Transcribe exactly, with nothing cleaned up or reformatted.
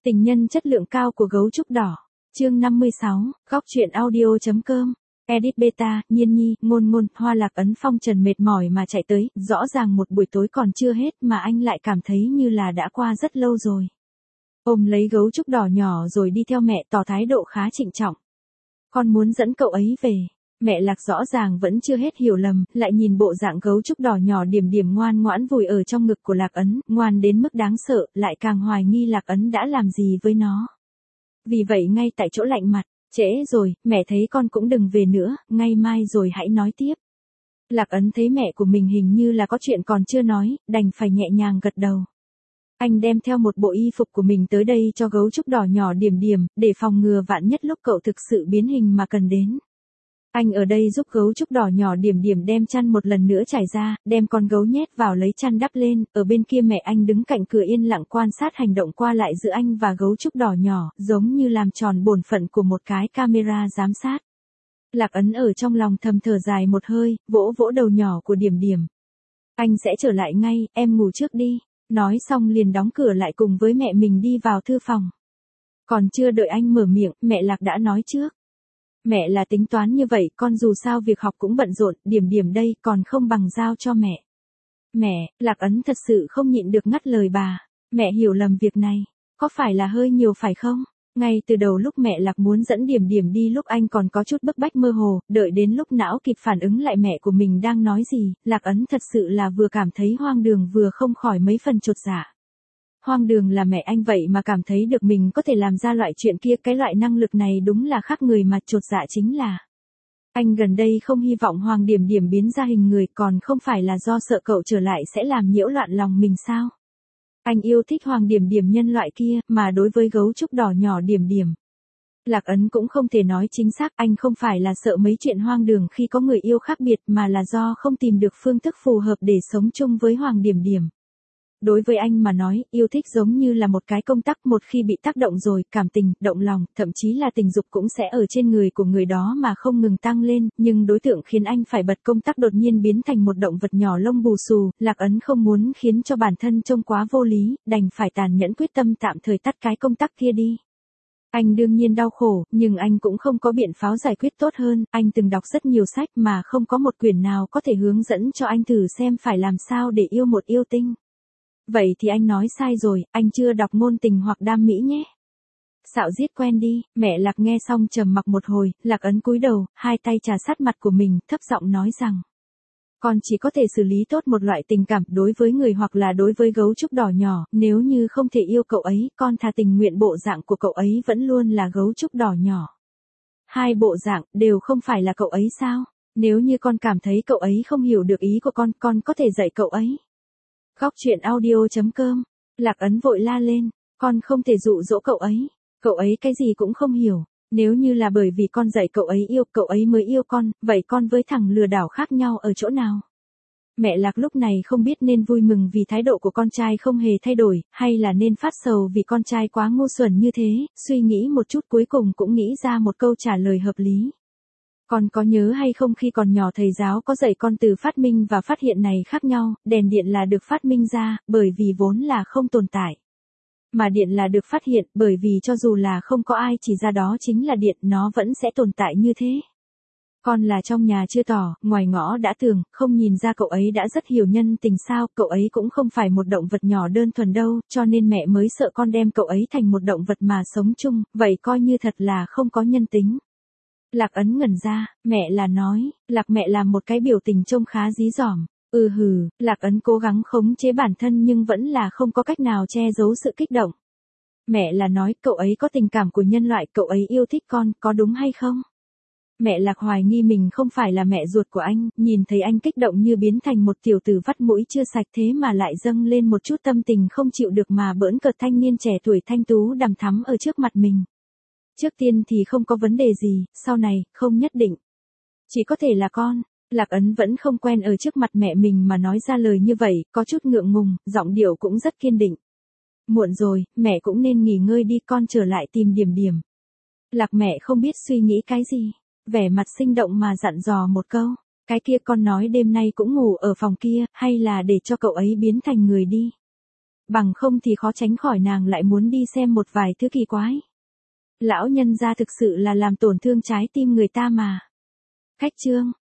Tình nhân chất lượng cao của gấu trúc đỏ. Chương năm mươi sáu, góc truyện audio.com. Edit beta, Nhiên Nhi, Ngôn Ngôn, Hoa Lạc Ấn Phong Trần mệt mỏi mà chạy tới, rõ ràng một buổi tối còn chưa hết mà anh lại cảm thấy như là đã qua rất lâu rồi. Ôm lấy gấu trúc đỏ nhỏ rồi đi theo mẹ tỏ thái độ khá trịnh trọng. Con muốn dẫn cậu ấy về. Mẹ Lạc rõ ràng vẫn chưa hết hiểu lầm, lại nhìn bộ dạng gấu trúc đỏ nhỏ điểm điểm ngoan ngoãn vùi ở trong ngực của Lạc Ấn, ngoan đến mức đáng sợ, lại càng hoài nghi Lạc Ấn đã làm gì với nó. Vì vậy ngay tại chỗ lạnh mặt, trễ rồi, mẹ thấy con cũng đừng về nữa, ngay mai rồi hãy nói tiếp. Lạc Ấn thấy mẹ của mình hình như là có chuyện còn chưa nói, đành phải nhẹ nhàng gật đầu. Anh đem theo một bộ y phục của mình tới đây cho gấu trúc đỏ nhỏ điểm điểm, để phòng ngừa vạn nhất lúc cậu thực sự biến hình mà cần đến. Anh ở đây giúp gấu trúc đỏ nhỏ điểm điểm đem chăn một lần nữa trải ra, đem con gấu nhét vào lấy chăn đắp lên, ở bên kia mẹ anh đứng cạnh cửa yên lặng quan sát hành động qua lại giữa anh và gấu trúc đỏ nhỏ, giống như làm tròn bổn phận của một cái camera giám sát. Lạc Ấn ở trong lòng thầm thở dài một hơi, vỗ vỗ đầu nhỏ của điểm điểm. Anh sẽ trở lại ngay, em ngủ trước đi. Nói xong liền đóng cửa lại cùng với mẹ mình đi vào thư phòng. Còn chưa đợi anh mở miệng, mẹ Lạc đã nói trước. Mẹ là tính toán như vậy, con dù sao việc học cũng bận rộn, điểm điểm đây còn không bằng giao cho mẹ. Mẹ, Lạc Ấn thật sự không nhịn được ngắt lời bà. Mẹ hiểu lầm việc này, có phải là hơi nhiều phải không? Ngay từ đầu lúc mẹ Lạc muốn dẫn điểm điểm đi lúc anh còn có chút bức bách mơ hồ, đợi đến lúc não kịp phản ứng lại mẹ của mình đang nói gì, Lạc Ấn thật sự là vừa cảm thấy hoang đường vừa không khỏi mấy phần chột dạ. Hoang đường là mẹ anh vậy mà cảm thấy được mình có thể làm ra loại chuyện kia, cái loại năng lực này đúng là khác người mà chột dạ chính là. Anh gần đây không hy vọng Hoàng Điểm Điểm biến ra hình người, còn không phải là do sợ cậu trở lại sẽ làm nhiễu loạn lòng mình sao? Anh yêu thích Hoàng Điểm Điểm nhân loại kia, mà đối với gấu trúc đỏ nhỏ Điểm Điểm. Lạc Ấn cũng không thể nói chính xác, anh không phải là sợ mấy chuyện hoang đường khi có người yêu khác biệt mà là do không tìm được phương thức phù hợp để sống chung với Hoàng Điểm Điểm. Đối với anh mà nói, yêu thích giống như là một cái công tắc, một khi bị tác động rồi, cảm tình, động lòng, thậm chí là tình dục cũng sẽ ở trên người của người đó mà không ngừng tăng lên, nhưng đối tượng khiến anh phải bật công tắc đột nhiên biến thành một động vật nhỏ lông bù xù, Lạc Ấn không muốn khiến cho bản thân trông quá vô lý, đành phải tàn nhẫn quyết tâm tạm thời tắt cái công tắc kia đi. Anh đương nhiên đau khổ, nhưng anh cũng không có biện pháp giải quyết tốt hơn, anh từng đọc rất nhiều sách mà không có một quyển nào có thể hướng dẫn cho anh thử xem phải làm sao để yêu một yêu tinh. Vậy thì anh nói sai rồi, anh chưa đọc Ngôn Tình hoặc Đam Mỹ nhé. Xạo giết quen đi, mẹ Lạc nghe xong trầm mặc một hồi, Lạc Ấn cúi đầu, hai tay trà sát mặt của mình, thấp giọng nói rằng. Con chỉ có thể xử lý tốt một loại tình cảm đối với người hoặc là đối với gấu trúc đỏ nhỏ, nếu như không thể yêu cậu ấy, con thà tình nguyện bộ dạng của cậu ấy vẫn luôn là gấu trúc đỏ nhỏ. Hai bộ dạng, đều không phải là cậu ấy sao? Nếu như con cảm thấy cậu ấy không hiểu được ý của con, con có thể dạy cậu ấy. Góc truyện audio.com. Lạc Ấn vội la lên, con không thể dụ dỗ cậu ấy, cậu ấy cái gì cũng không hiểu, nếu như là bởi vì con dạy cậu ấy yêu, cậu ấy mới yêu con, vậy con với thằng lừa đảo khác nhau ở chỗ nào? Mẹ Lạc lúc này không biết nên vui mừng vì thái độ của con trai không hề thay đổi, hay là nên phát sầu vì con trai quá ngu xuẩn như thế, suy nghĩ một chút cuối cùng cũng nghĩ ra một câu trả lời hợp lý. Con có nhớ hay không khi còn nhỏ thầy giáo có dạy con từ phát minh và phát hiện này khác nhau, đèn điện là được phát minh ra, bởi vì vốn là không tồn tại. Mà điện là được phát hiện, bởi vì cho dù là không có ai chỉ ra đó chính là điện, nó vẫn sẽ tồn tại như thế. Con là trong nhà chưa tỏ, ngoài ngõ đã tường, không nhìn ra cậu ấy đã rất hiểu nhân tình sao, cậu ấy cũng không phải một động vật nhỏ đơn thuần đâu, cho nên mẹ mới sợ con đem cậu ấy thành một động vật mà sống chung, vậy coi như thật là không có nhân tính. Lạc Ấn ngẩn ra, mẹ là nói, Lạc mẹ làm một cái biểu tình trông khá dí dỏm. Ừ hừ, Lạc Ấn cố gắng khống chế bản thân nhưng vẫn là không có cách nào che giấu sự kích động. Mẹ là nói, cậu ấy có tình cảm của nhân loại, cậu ấy yêu thích con, có đúng hay không? Mẹ Lạc hoài nghi mình không phải là mẹ ruột của anh, nhìn thấy anh kích động như biến thành một tiểu tử vắt mũi chưa sạch thế mà lại dâng lên một chút tâm tình không chịu được mà bỡn cợt thanh niên trẻ tuổi thanh tú đằm thắm ở trước mặt mình. Trước tiên thì không có vấn đề gì, sau này, không nhất định. Chỉ có thể là con. Lạc Ấn vẫn không quen ở trước mặt mẹ mình mà nói ra lời như vậy, có chút ngượng ngùng, giọng điệu cũng rất kiên định. Muộn rồi, mẹ cũng nên nghỉ ngơi đi, con trở lại tìm Điểm Điểm. Lạc mẹ không biết suy nghĩ cái gì, vẻ mặt sinh động mà dặn dò một câu. Cái kia con nói đêm nay cũng ngủ ở phòng kia, hay là để cho cậu ấy biến thành người đi. Bằng không thì khó tránh khỏi nàng lại muốn đi xem một vài thứ kỳ quái. Lão nhân gia thực sự là làm tổn thương trái tim người ta mà. Khách trương,